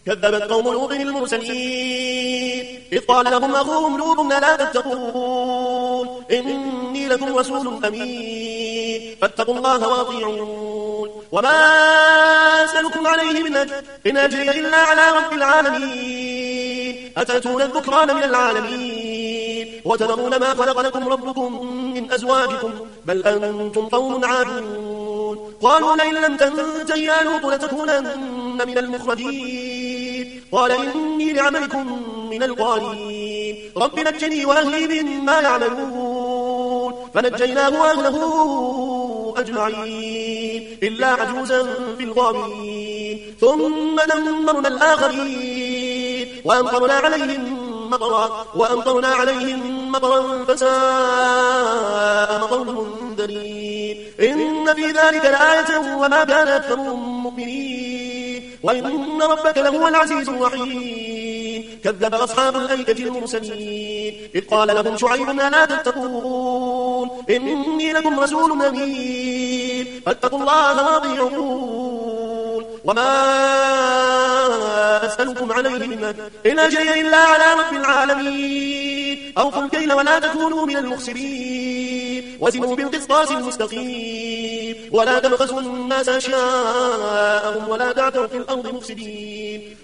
كذبت قوم لوط المرسلين إذ قال لهم أخوهم لوط ألا تتقون إني لكم رسول أمين فاتقوا الله واطيعون وما أسألكم عليه من أجر إن أجري إلا على رب العالمين أتأتون الذكران من العالمين وتذرون ما خلق لكم ربكم من أزواجكم بل أنتم قوم عادون قالوا لئن لم تنته يا لوط لتكونن من المخرجين قال إني لعملكم من القالين رب نجني وأهلي مما يعملون فنجيناه وأهله أجمعين إلا عجوزا في الغابرين ثم دمرنا الآخرين وأمطرنا عليهم مطرا فساء مطر المنذرين إن في ذلك لآية وما كان أكثرهم مؤمنين وإن ربك لهو العزيز الرحيم كذب أصحاب الأيكة المرسلين إذ قال لهم شعيب ألا تتقون إني لكم رسول أمين فاتقوا الله واطيعون وما أسألكم عليه من أجر إن أجري إلا على رب العالمين أوفوا الكيل ولا تكونوا من المخسرين وزنوا بالقسطاس المستقيم ولا تبخسوا الناس أشياءهم ولا تعثوا في الأرض مفسدين